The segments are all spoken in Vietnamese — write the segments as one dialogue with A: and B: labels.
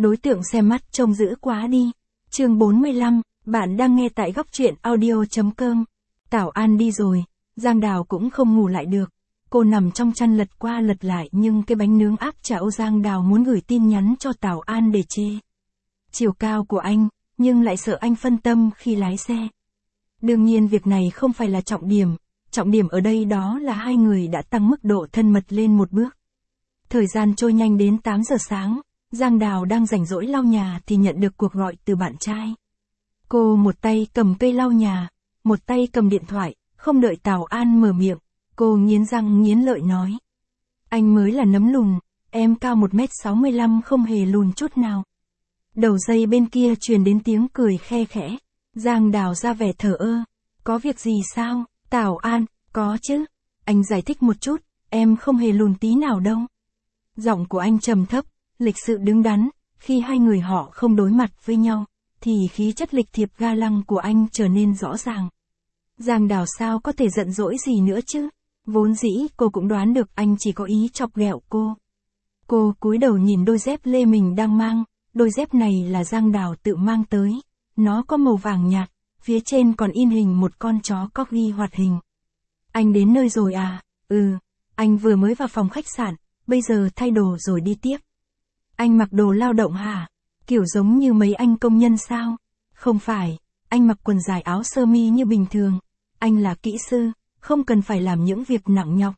A: Đối tượng xem mắt trông dữ quá đi. Chương 45, bạn đang nghe tại góc truyện audio.com. Tảo An đi rồi, Giang Đào cũng không ngủ lại được. Cô nằm trong chăn lật qua lật lại nhưng cái bánh nướng áp chảo Giang Đào muốn gửi tin nhắn cho Tảo An để chê chiều cao của anh, nhưng lại sợ anh phân tâm khi lái xe. Đương nhiên việc này không phải là trọng điểm ở đây đó là hai người đã tăng mức độ thân mật lên một bước. Thời gian trôi nhanh đến 8 giờ sáng, Giang Đào đang rảnh rỗi lau nhà thì nhận được cuộc gọi từ bạn trai. Cô một tay cầm cây lau nhà, một tay cầm điện thoại, không đợi Tảo An mở miệng, cô nghiến răng nghiến lợi nói. Anh mới là nấm lùn, em cao 1m65 không hề lùn chút nào. Đầu dây bên kia truyền đến tiếng cười khe khẽ. Giang Đào ra vẻ thờ ơ. Có việc gì sao? Tảo An, có chứ. Anh giải thích một chút, em không hề lùn tí nào đâu. Giọng của anh trầm thấp, lịch sự đứng đắn, khi hai người họ không đối mặt với nhau, thì khí chất lịch thiệp ga lăng của anh trở nên rõ ràng. Giang Đào sao có thể giận dỗi gì nữa chứ? Vốn dĩ cô cũng đoán được anh chỉ có ý chọc ghẹo cô. Cô cúi đầu nhìn đôi dép lê mình đang mang, đôi dép này là Giang Đào tự mang tới. Nó có màu vàng nhạt, phía trên còn in hình một con chó corgi hoạt hình. Anh đến nơi rồi à? Ừ, anh vừa mới vào phòng khách sạn, bây giờ thay đồ rồi đi tiếp. Anh mặc đồ lao động hả? Kiểu giống như mấy anh công nhân sao? Không phải, anh mặc quần dài áo sơ mi như bình thường. Anh là kỹ sư, không cần phải làm những việc nặng nhọc.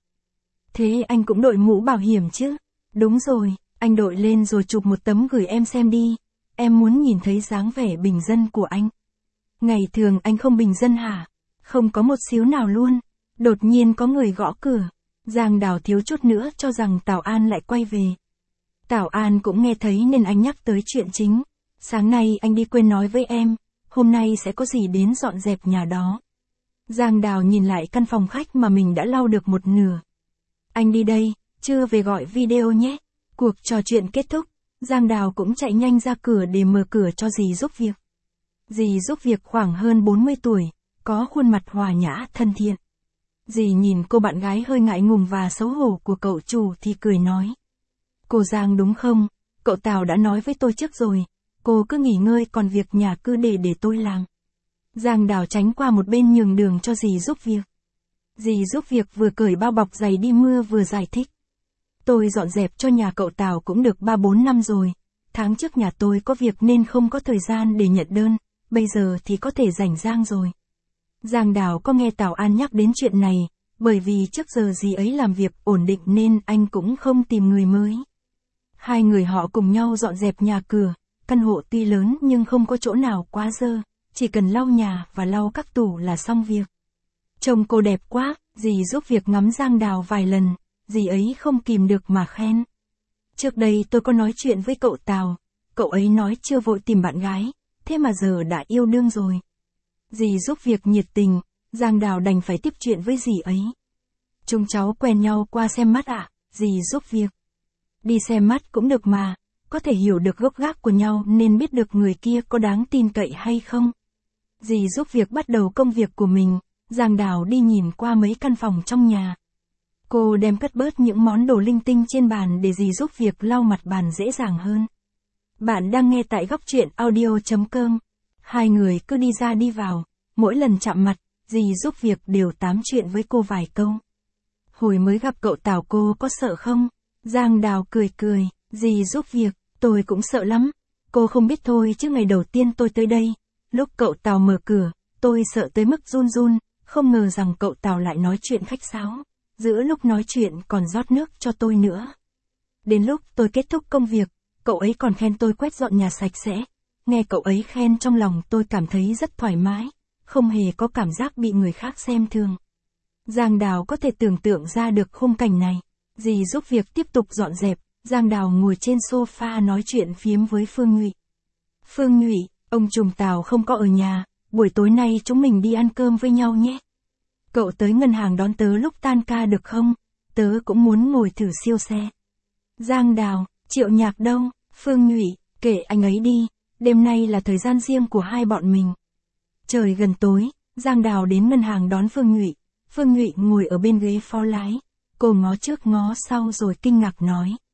A: Thế anh cũng đội mũ bảo hiểm chứ? Đúng rồi, anh đội lên rồi chụp một tấm gửi em xem đi. Em muốn nhìn thấy dáng vẻ bình dân của anh. Ngày thường anh không bình dân hả? Không có một xíu nào luôn. Đột nhiên có người gõ cửa. Giang Đào thiếu chút nữa cho rằng Tảo An lại quay về. Tảo An cũng nghe thấy nên anh nhắc tới chuyện chính. Sáng nay anh đi quên nói với em, hôm nay sẽ có gì đến dọn dẹp nhà đó. Giang Đào nhìn lại căn phòng khách mà mình đã lau được một nửa. Anh đi đây, chưa về gọi video nhé. Cuộc trò chuyện kết thúc, Giang Đào cũng chạy nhanh ra cửa để mở cửa cho dì giúp việc. Dì giúp việc khoảng hơn 40 tuổi, có khuôn mặt hòa nhã thân thiện. Dì nhìn cô bạn gái hơi ngại ngùng và xấu hổ của cậu chủ thì cười nói. Cô Giang đúng không? Cậu Tào đã nói với tôi trước rồi, cô cứ nghỉ ngơi còn việc nhà cứ để tôi làm. Giang Đào tránh qua một bên nhường đường cho dì giúp việc. Dì giúp việc vừa cởi bao bọc giày đi mưa vừa giải thích. Tôi dọn dẹp cho nhà cậu Tào cũng được 3-4 năm rồi. Tháng trước nhà tôi có việc nên không có thời gian để nhận đơn, bây giờ thì có thể rảnh rang rồi. Giang Đào có nghe Tảo An nhắc đến chuyện này, bởi vì trước giờ dì ấy làm việc ổn định nên anh cũng không tìm người mới. Hai người họ cùng nhau dọn dẹp nhà cửa, căn hộ tuy lớn nhưng không có chỗ nào quá dơ, chỉ cần lau nhà và lau các tủ là xong việc. Trông cô đẹp quá, dì giúp việc ngắm Giang Đào vài lần, dì ấy không kìm được mà khen. Trước đây tôi có nói chuyện với cậu Tào, cậu ấy nói chưa vội tìm bạn gái, thế mà giờ đã yêu đương rồi. Dì giúp việc nhiệt tình, Giang Đào đành phải tiếp chuyện với dì ấy. Chúng cháu quen nhau qua xem mắt ạ, dì giúp việc. Đi xem mắt cũng được mà, có thể hiểu được gốc gác của nhau nên biết được người kia có đáng tin cậy hay không. Dì giúp việc bắt đầu công việc của mình, Giang Đào đi nhìn qua mấy căn phòng trong nhà. Cô đem cất bớt những món đồ linh tinh trên bàn để dì giúp việc lau mặt bàn dễ dàng hơn. Bạn đang nghe tại góc truyện audio.com. Hai người cứ đi ra đi vào, mỗi lần chạm mặt, dì giúp việc đều tám chuyện với cô vài câu. Hồi mới gặp cậu Tào cô có sợ không? Giang Đào cười cười, dì giúp việc, tôi cũng sợ lắm. Cô không biết thôi chứ ngày đầu tiên tôi tới đây, lúc cậu Tào mở cửa, tôi sợ tới mức run run, không ngờ rằng cậu Tào lại nói chuyện khách sáo. Giữa lúc nói chuyện còn rót nước cho tôi nữa. Đến lúc tôi kết thúc công việc, cậu ấy còn khen tôi quét dọn nhà sạch sẽ. Nghe cậu ấy khen trong lòng tôi cảm thấy rất thoải mái, không hề có cảm giác bị người khác xem thường. Giang Đào có thể tưởng tượng ra được khung cảnh này. Dì giúp việc tiếp tục dọn dẹp, Giang Đào ngồi trên sofa nói chuyện phiếm với Phương Nhụy. Phương Nhụy, ông trùm Tào không có ở nhà, buổi tối nay chúng mình đi ăn cơm với nhau nhé. Cậu tới ngân hàng đón tớ lúc tan ca được không? Tớ cũng muốn ngồi thử siêu xe. Giang Đào, Triệu Nhạc đâu? Phương Nhụy, kệ anh ấy đi, đêm nay là thời gian riêng của hai bọn mình. Trời gần tối, Giang Đào đến ngân hàng đón Phương Nhụy. Phương Nhụy ngồi ở bên ghế phó lái. Cô ngó trước ngó sau rồi kinh ngạc nói.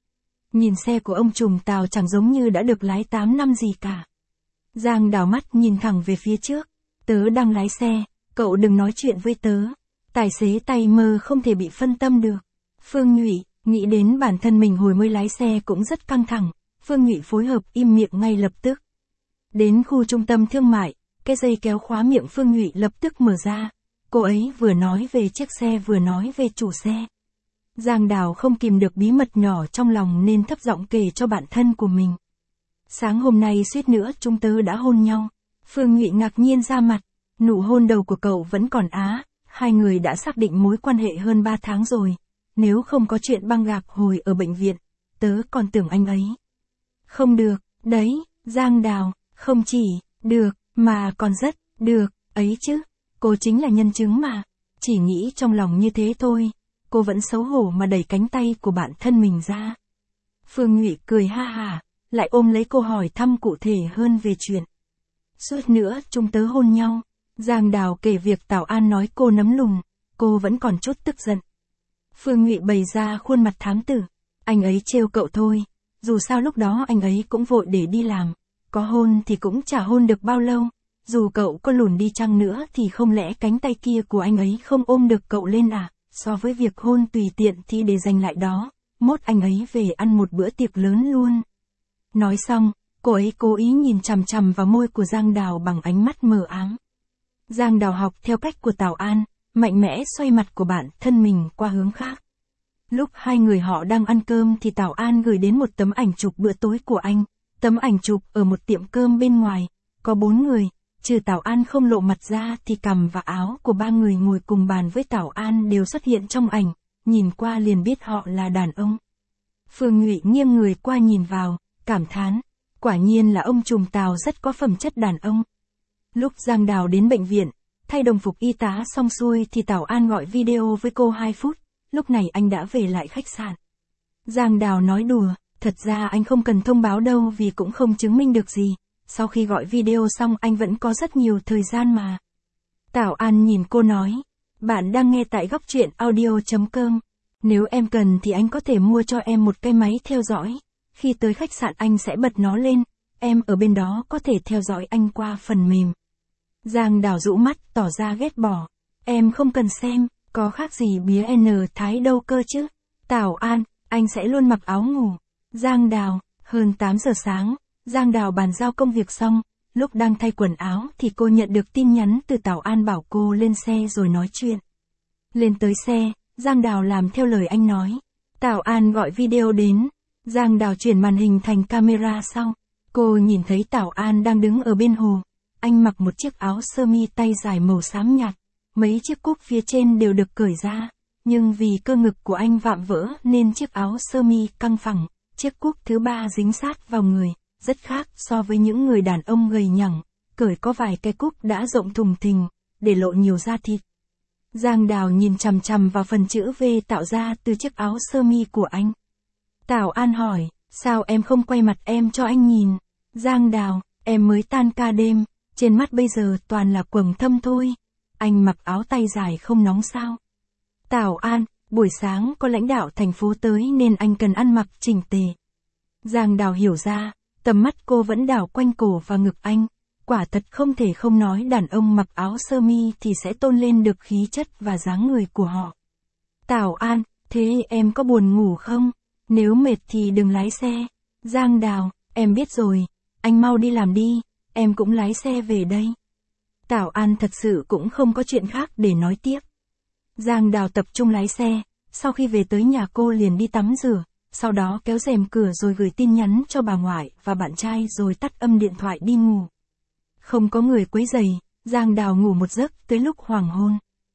A: Nhìn xe của ông trùm Tào chẳng giống như đã được lái 8 năm gì cả. Giang đảo mắt nhìn thẳng về phía trước. Tớ đang lái xe, cậu đừng nói chuyện với tớ. Tài xế tay mơ không thể bị phân tâm được. Phương Nhụy, nghĩ đến bản thân mình hồi mới lái xe cũng rất căng thẳng. Phương Nhụy phối hợp im miệng ngay lập tức. Đến khu trung tâm thương mại, cái dây kéo khóa miệng Phương Nhụy lập tức mở ra. Cô ấy vừa nói về chiếc xe vừa nói về chủ xe. Giang đảo không kìm được bí mật nhỏ trong lòng nên thấp giọng kể cho bạn thân của mình. Sáng hôm nay suýt nữa chúng tớ đã hôn nhau. Phương Nhụy ngạc nhiên ra mặt. Nụ hôn đầu của cậu vẫn còn á. Hai người đã xác định mối quan hệ hơn 3 tháng rồi. Nếu không có chuyện băng gạc hồi ở bệnh viện, tớ còn tưởng anh ấy. Không được, đấy, Giang đảo, không chỉ, được, mà còn rất, được, ấy chứ. Cô chính là nhân chứng mà. Chỉ nghĩ trong lòng như thế thôi. Cô vẫn xấu hổ mà đẩy cánh tay của bạn thân mình ra. Phương Nhụy cười ha hả, lại ôm lấy cô hỏi thăm cụ thể hơn về chuyện. Suốt nữa chúng tớ hôn nhau. Giang đảo kể việc Tào An nói cô nấm lùn, cô vẫn còn chút tức giận. Phương Nhụy bày ra khuôn mặt thám tử. Anh ấy trêu cậu thôi. Dù sao lúc đó anh ấy cũng vội để đi làm. Có hôn thì cũng chả hôn được bao lâu. Dù cậu có lùn đi chăng nữa thì không lẽ cánh tay kia của anh ấy không ôm được cậu lên à? So với việc hôn tùy tiện thì để dành lại đó, mốt anh ấy về ăn một bữa tiệc lớn luôn. Nói xong, cô ấy cố ý nhìn chằm chằm vào môi của Giang đảo bằng ánh mắt mờ ám. Giang đảo học theo cách của Tào An, mạnh mẽ xoay mặt của bạn thân mình qua hướng khác. Lúc hai người họ đang ăn cơm thì Tào An gửi đến một tấm ảnh chụp bữa tối của anh. Tấm ảnh chụp ở một tiệm cơm bên ngoài, có 4 người. Trừ Tào An không lộ mặt ra thì cằm và áo của 3 người ngồi cùng bàn với Tào An đều xuất hiện trong ảnh, nhìn qua liền biết họ là đàn ông. Phương Nhụy nghiêng người qua nhìn vào, cảm thán, quả nhiên là ông trùm Tào rất có phẩm chất đàn ông. Lúc Giang đảo đến bệnh viện, thay đồng phục y tá xong xuôi thì Tào An gọi video với cô 2 phút, lúc này anh đã về lại khách sạn. Giang đảo nói đùa, thật ra anh không cần thông báo đâu vì cũng không chứng minh được gì. Sau khi gọi video xong anh vẫn có rất nhiều thời gian mà. Tào An nhìn cô nói, bạn đang nghe tại góc truyện audio.com. Nếu em cần thì anh có thể mua cho em một cái máy theo dõi. Khi tới khách sạn anh sẽ bật nó lên, em ở bên đó có thể theo dõi anh qua phần mềm. Giang đảo rũ mắt tỏ ra ghét bỏ. Em không cần xem, có khác gì bía N Thái đâu cơ chứ. Tào An, anh sẽ luôn mặc áo ngủ. Giang đảo, hơn 8 giờ sáng. Giang đảo bàn giao công việc xong, lúc đang thay quần áo thì cô nhận được tin nhắn từ Tào An bảo cô lên xe rồi nói chuyện. Lên tới xe, Giang đảo làm theo lời anh nói. Tào An gọi video đến, Giang đảo chuyển màn hình thành camera sau. Cô nhìn thấy Tào An đang đứng ở bên hồ. Anh mặc một chiếc áo sơ mi tay dài màu xám nhạt, mấy chiếc cúc phía trên đều được cởi ra, nhưng vì cơ ngực của anh vạm vỡ nên chiếc áo sơ mi căng phẳng, chiếc cúc thứ 3 dính sát vào người. Rất khác so với những người đàn ông gầy nhẳng, cởi có vài cái cúc đã rộng thùng thình, để lộ nhiều da thịt. Giang đảo nhìn chằm chằm vào phần chữ V tạo ra từ chiếc áo sơ mi của anh. Tào An hỏi, sao em không quay mặt em cho anh nhìn? Giang đảo, em mới tan ca đêm, trên mắt bây giờ toàn là quầng thâm thôi. Anh mặc áo tay dài không nóng sao? Tào An, buổi sáng có lãnh đạo thành phố tới nên anh cần ăn mặc chỉnh tề. Giang đảo hiểu ra. Tầm mắt cô vẫn đảo quanh cổ và ngực anh, quả thật không thể không nói đàn ông mặc áo sơ mi thì sẽ tôn lên được khí chất và dáng người của họ. Tào An, thế em có buồn ngủ không? Nếu mệt thì đừng lái xe. Giang đảo, em biết rồi, anh mau đi làm đi, em cũng lái xe về đây. Tào An thật sự cũng không có chuyện khác để nói tiếp. Giang đảo tập trung lái xe, sau khi về tới nhà cô liền đi tắm rửa. Sau đó kéo rèm cửa rồi gửi tin nhắn cho bà ngoại và bạn trai rồi tắt âm điện thoại đi ngủ. Không có người quấy rầy, Giang đảo ngủ một giấc tới lúc hoàng hôn.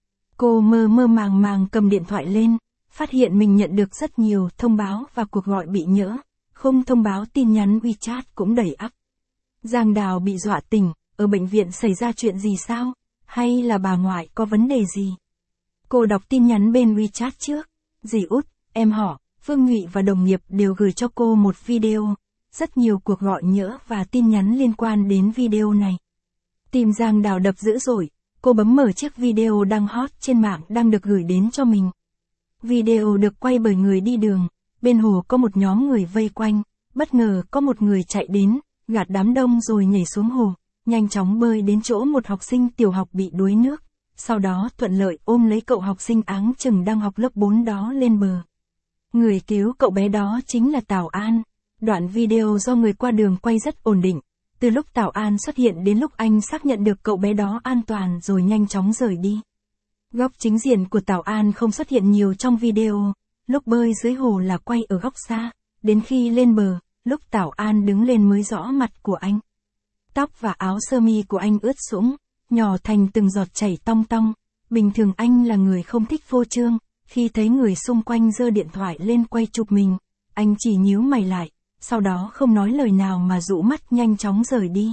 A: Cô mơ mơ màng màng cầm điện thoại lên, phát hiện mình nhận được rất nhiều thông báo và cuộc gọi bị nhỡ, không thông báo tin nhắn WeChat cũng đầy ắp. Giang đảo bị dọa tỉnh, ở bệnh viện xảy ra chuyện gì sao? Hay là bà ngoại có vấn đề gì? Cô đọc tin nhắn bên WeChat trước. Dì Út, em họ. Phương Nhụy và đồng nghiệp đều gửi cho cô một video, rất nhiều cuộc gọi nhỡ và tin nhắn liên quan đến video này. Tim Giang đảo đập dữ dội, cô bấm mở chiếc video đang hot trên mạng đang được gửi đến cho mình. Video được quay bởi người đi đường, bên hồ có một nhóm người vây quanh, bất ngờ có một người chạy đến, gạt đám đông rồi nhảy xuống hồ, nhanh chóng bơi đến chỗ một học sinh tiểu học bị đuối nước, sau đó thuận lợi ôm lấy cậu học sinh áng chừng đang học lớp 4 đó lên bờ. Người cứu cậu bé đó chính là Tào An. Đoạn video do người qua đường quay rất ổn định, từ lúc Tào An xuất hiện đến lúc anh xác nhận được cậu bé đó an toàn rồi nhanh chóng rời đi. Góc chính diện của Tào An không xuất hiện nhiều trong video, lúc bơi dưới hồ là quay ở góc xa, đến khi lên bờ, lúc Tào An đứng lên mới rõ mặt của anh. Tóc và áo sơ mi của anh ướt sũng, nhỏ thành từng giọt chảy tong tong, bình thường anh là người không thích phô trương, khi thấy người xung quanh giơ điện thoại lên quay chụp mình, anh chỉ nhíu mày lại, sau đó không nói lời nào mà dụ mắt nhanh chóng rời đi.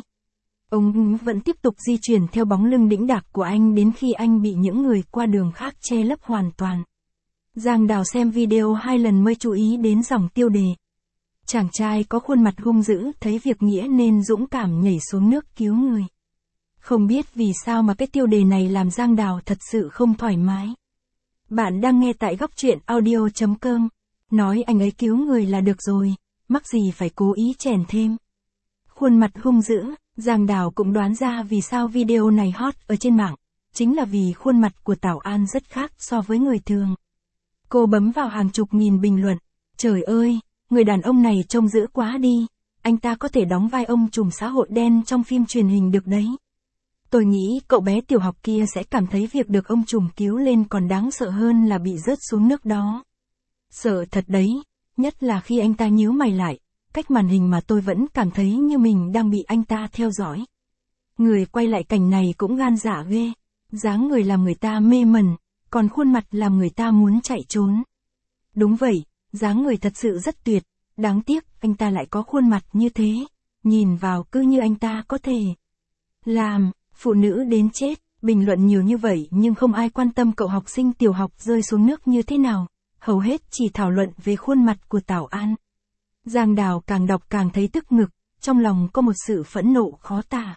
A: Ông vẫn tiếp tục di chuyển theo bóng lưng đĩnh đạc của anh đến khi anh bị những người qua đường khác che lấp hoàn toàn. Giang Đào xem video 2 lần mới chú ý đến dòng tiêu đề. Chàng trai có khuôn mặt hung dữ thấy việc nghĩa nên dũng cảm nhảy xuống nước cứu người. Không biết vì sao mà cái tiêu đề này làm Giang Đào thật sự không thoải mái. Bạn đang nghe tại góc truyện audio.com. Nói anh ấy cứu người là được rồi, mắc gì phải cố ý chèn thêm. Khuôn mặt hung dữ, Giang Đào cũng đoán ra vì sao video này hot ở trên mạng. Chính là vì khuôn mặt của Tào An rất khác so với người thường. Cô bấm vào hàng chục nghìn bình luận. Trời ơi, người đàn ông này trông dữ quá đi. Anh ta có thể đóng vai ông trùm xã hội đen trong phim truyền hình được đấy. Tôi nghĩ cậu bé tiểu học kia sẽ cảm thấy việc được ông trùm cứu lên còn đáng sợ hơn là bị rớt xuống nước đó. Sợ thật đấy, nhất là khi anh ta nhíu mày lại, cách màn hình mà tôi vẫn cảm thấy như mình đang bị anh ta theo dõi. Người quay lại cảnh này cũng gan dạ ghê, dáng người làm người ta mê mẩn, còn khuôn mặt làm người ta muốn chạy trốn. Đúng vậy, dáng người thật sự rất tuyệt, đáng tiếc anh ta lại có khuôn mặt như thế, nhìn vào cứ như anh ta có thể làm phụ nữ đến chết. Bình luận nhiều như vậy nhưng không ai quan tâm cậu học sinh tiểu học rơi xuống nước như thế nào, hầu hết chỉ thảo luận về khuôn mặt của Tào An. Giang Đào càng đọc càng thấy tức ngực, trong lòng có một sự phẫn nộ khó tả.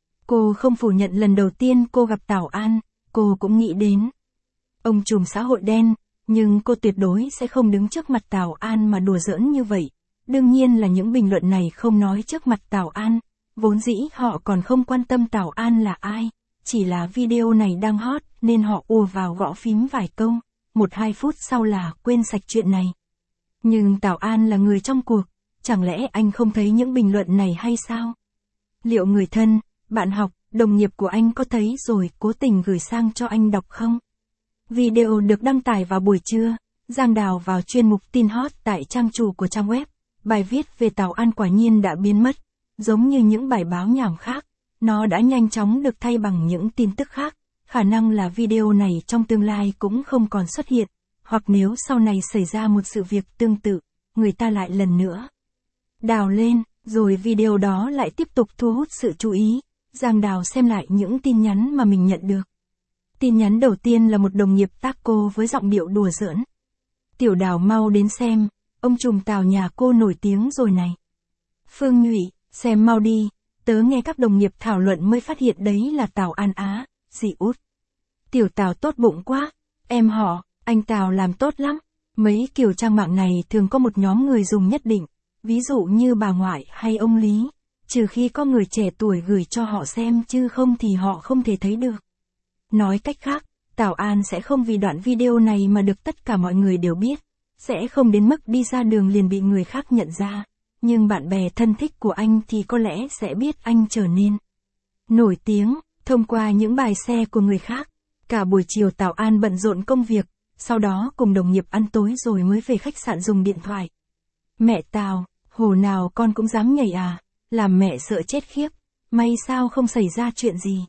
A: Cô không phủ nhận lần đầu tiên cô gặp Tào An, cô cũng nghĩ đến ông trùm xã hội đen, nhưng cô tuyệt đối sẽ không đứng trước mặt Tào An mà đùa giỡn như vậy. Đương nhiên là những bình luận này không nói trước mặt Tào An, vốn dĩ họ còn không quan tâm Tào An là ai, chỉ là video này đang hot nên họ ùa vào gõ phím vài câu, 1-2 phút sau là quên sạch chuyện này. Nhưng Tào An là người trong cuộc, chẳng lẽ anh không thấy những bình luận này hay sao? Liệu người thân, bạn học, đồng nghiệp của anh có thấy rồi cố tình gửi sang cho anh đọc không? Video được đăng tải vào buổi trưa, Giang Đào vào chuyên mục tin hot tại trang chủ của trang web. Bài viết về Tào An quả nhiên đã biến mất, giống như những bài báo nhảm khác, nó đã nhanh chóng được thay bằng những tin tức khác, khả năng là video này trong tương lai cũng không còn xuất hiện, hoặc nếu sau này xảy ra một sự việc tương tự, người ta lại lần nữa đào lên, rồi video đó lại tiếp tục thu hút sự chú ý. Giang Đào xem lại những tin nhắn mà mình nhận được. Tin nhắn đầu tiên là một đồng nghiệp tác cô với giọng điệu đùa giỡn. Tiểu Đào mau đến xem, ông trùm Tào nhà cô nổi tiếng rồi này. Phương Nhụy, xem mau đi, tớ nghe các đồng nghiệp thảo luận mới phát hiện đấy là Tào An á, dì út. Tiểu Tào tốt bụng quá, em họ, anh Tào làm tốt lắm. Mấy kiểu trang mạng này thường có một nhóm người dùng nhất định, ví dụ như bà ngoại hay ông Lý, trừ khi có người trẻ tuổi gửi cho họ xem chứ không thì họ không thể thấy được. Nói cách khác, Tào An sẽ không vì đoạn video này mà được tất cả mọi người đều biết, sẽ không đến mức đi ra đường liền bị người khác nhận ra, nhưng bạn bè thân thích của anh thì có lẽ sẽ biết anh trở nên nổi tiếng thông qua những bài share của người khác. Cả buổi chiều Tào An bận rộn công việc, sau đó cùng đồng nghiệp ăn tối rồi mới về khách sạn dùng điện thoại. Mẹ Tào, hồ nào con cũng dám nhảy à, làm mẹ sợ chết khiếp, may sao không xảy ra chuyện gì.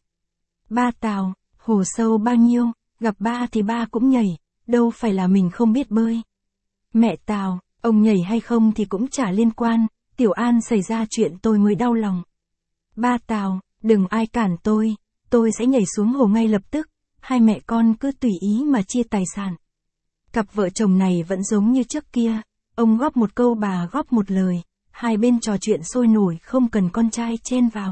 A: Ba Tào, hồ sâu bao nhiêu, gặp ba thì ba cũng nhảy, đâu phải là mình không biết bơi. Mẹ Tào, ông nhảy hay không thì cũng chả liên quan, Tiểu An xảy ra chuyện tôi mới đau lòng. Ba Tào, đừng ai cản tôi sẽ nhảy xuống hồ ngay lập tức, hai mẹ con cứ tùy ý mà chia tài sản. Cặp vợ chồng này vẫn giống như trước kia, ông góp một câu bà góp một lời, hai bên trò chuyện sôi nổi không cần con trai chen vào.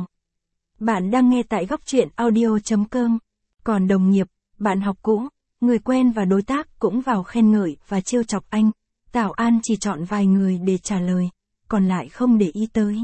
A: Bạn đang nghe tại góc truyện audio.com. Còn đồng nghiệp, bạn học cũ, người quen và đối tác cũng vào khen ngợi và trêu chọc anh. Tảo An chỉ chọn vài người để trả lời, còn lại không để ý tới.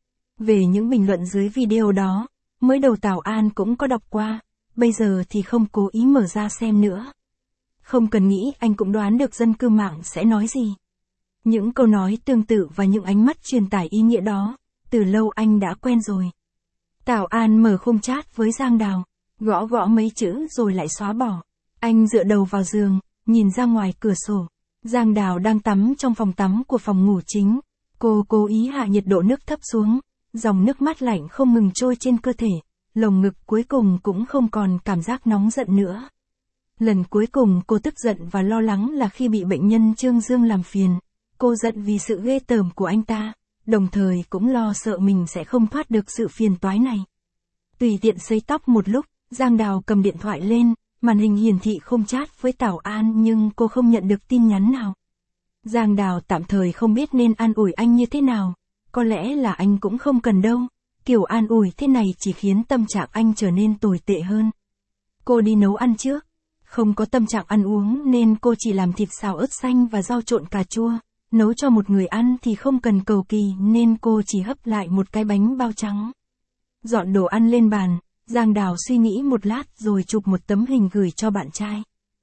A: Về những bình luận dưới video đó, mới đầu Tảo An cũng có đọc qua, bây giờ thì không cố ý mở ra xem nữa. Không cần nghĩ anh cũng đoán được dân cư mạng sẽ nói gì. Những câu nói tương tự và những ánh mắt truyền tải ý nghĩa đó, từ lâu anh đã quen rồi. Tảo An mở khung chat với Giang Đào, gõ gõ mấy chữ rồi lại xóa bỏ. Anh dựa đầu vào giường, nhìn ra ngoài cửa sổ. Giang Đào đang tắm trong phòng tắm của phòng ngủ chính. Cô cố ý hạ nhiệt độ nước thấp xuống, dòng nước mát lạnh không ngừng trôi trên cơ thể, lồng ngực cuối cùng cũng không còn cảm giác nóng giận nữa. Lần cuối cùng cô tức giận và lo lắng là khi bị bệnh nhân Trương Dương làm phiền. Cô giận vì sự ghê tởm của anh ta, đồng thời cũng lo sợ mình sẽ không thoát được sự phiền toái này. Tùy tiện sấy tóc một lúc, Giang Đào cầm điện thoại lên, màn hình hiển thị không chat với Tảo An nhưng cô không nhận được tin nhắn nào. Giang Đào tạm thời không biết nên an ủi anh như thế nào, có lẽ là anh cũng không cần đâu, kiểu an ủi thế này chỉ khiến tâm trạng anh trở nên tồi tệ hơn. Cô đi nấu ăn trước, không có tâm trạng ăn uống nên cô chỉ làm thịt xào ớt xanh và rau trộn cà chua, nấu cho một người ăn thì không cần cầu kỳ nên cô chỉ hấp lại một cái bánh bao trắng. Dọn đồ ăn lên bàn, Giang Đào suy nghĩ một lát rồi chụp một tấm hình gửi cho bạn trai.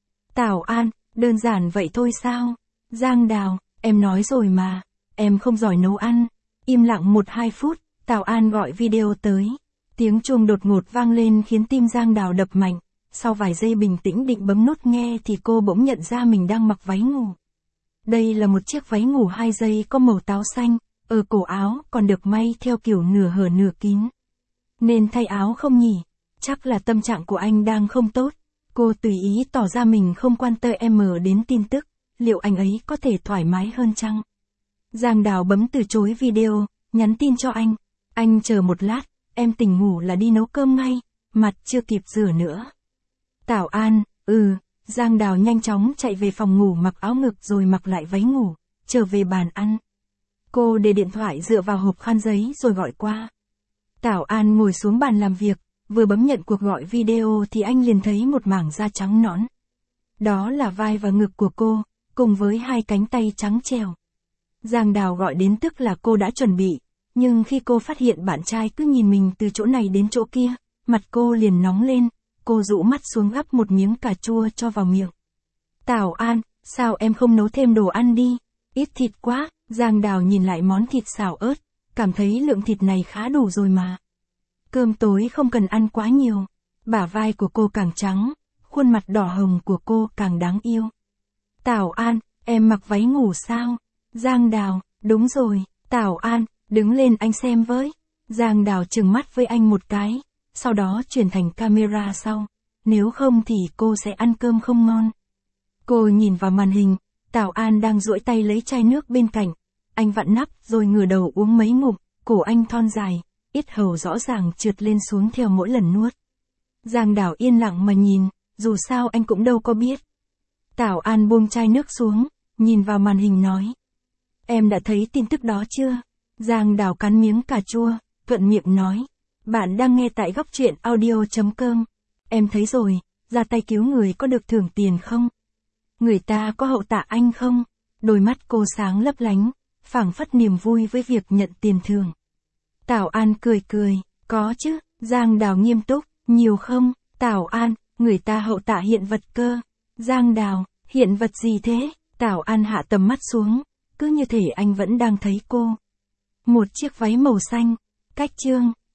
A: Tảo An, đơn giản vậy thôi sao? Giang Đào, em nói rồi mà, em không giỏi nấu ăn. Im lặng 1-2 phút, Tảo An gọi video tới. Tiếng chuông đột ngột vang lên khiến tim Giang Đào đập mạnh. Sau vài giây bình tĩnh định bấm nút nghe thì cô bỗng nhận ra mình đang mặc váy ngủ. Đây là một chiếc váy ngủ 2 dây có màu táo xanh, ở cổ áo còn được may theo kiểu nửa hở nửa kín. Nên thay áo không nhỉ? Chắc là tâm trạng của anh đang không tốt. Cô tùy ý tỏ ra mình không quan tâm đến tin tức, liệu anh ấy có thể thoải mái hơn chăng? Giang Đào bấm từ chối video, nhắn tin cho anh. Anh chờ một lát, em tỉnh ngủ là đi nấu cơm ngay, mặt chưa kịp rửa nữa. Tảo An, Giang Đào nhanh chóng chạy về phòng ngủ mặc áo ngực rồi mặc lại váy ngủ, trở về bàn ăn. Cô để điện thoại dựa vào hộp khăn giấy rồi gọi qua. Tảo An ngồi xuống bàn làm việc, vừa bấm nhận cuộc gọi video thì anh liền thấy một mảng da trắng nõn. Đó là vai và ngực của cô, cùng với 2 cánh tay trắng trẻo. Giang Đào gọi đến tức là cô đã chuẩn bị, nhưng khi cô phát hiện bạn trai cứ nhìn mình từ chỗ này đến chỗ kia, mặt cô liền nóng lên, cô dụ mắt xuống gắp một miếng cà chua cho vào miệng. Tảo An, sao em không nấu thêm đồ ăn đi? Ít thịt quá. Giang Đào nhìn lại món thịt xào ớt, cảm thấy lượng thịt này khá đủ rồi mà. Cơm tối không cần ăn quá nhiều. Bả vai của cô càng trắng, khuôn mặt đỏ hồng của cô càng đáng yêu. Tảo An, em mặc váy ngủ sao? Giang Đào, đúng rồi. Tảo An, đứng lên anh xem với. Giang Đào trừng mắt với anh một cái, sau đó chuyển thành camera sau. Nếu không thì cô sẽ ăn cơm không ngon. Cô nhìn vào màn hình, Tảo An đang duỗi tay lấy chai nước bên cạnh. Anh vặn nắp rồi ngửa đầu uống mấy ngụm, cổ anh thon dài, yết hầu rõ ràng trượt lên xuống theo mỗi lần nuốt. Giang Đào yên lặng mà nhìn, dù sao anh cũng đâu có biết. Tảo An buông chai nước xuống, nhìn vào màn hình nói. Em đã thấy tin tức đó chưa? Giang Đào cắn miếng cà chua, thuận miệng nói. Bạn đang nghe tại góc truyện audio.com. Em thấy rồi, ra tay cứu người có được thưởng tiền không? Người ta có hậu tạ anh không? Đôi mắt cô sáng lấp lánh, phảng phất niềm vui với việc nhận tiền thưởng. Tảo An cười cười, có chứ. Giang Đào nghiêm túc, nhiều không? Tảo An, người ta hậu tạ hiện vật cơ. Giang Đào, hiện vật gì thế? Tảo An hạ tầm mắt xuống, cứ như thể anh vẫn đang thấy cô. Một chiếc váy màu xanh, cách trương,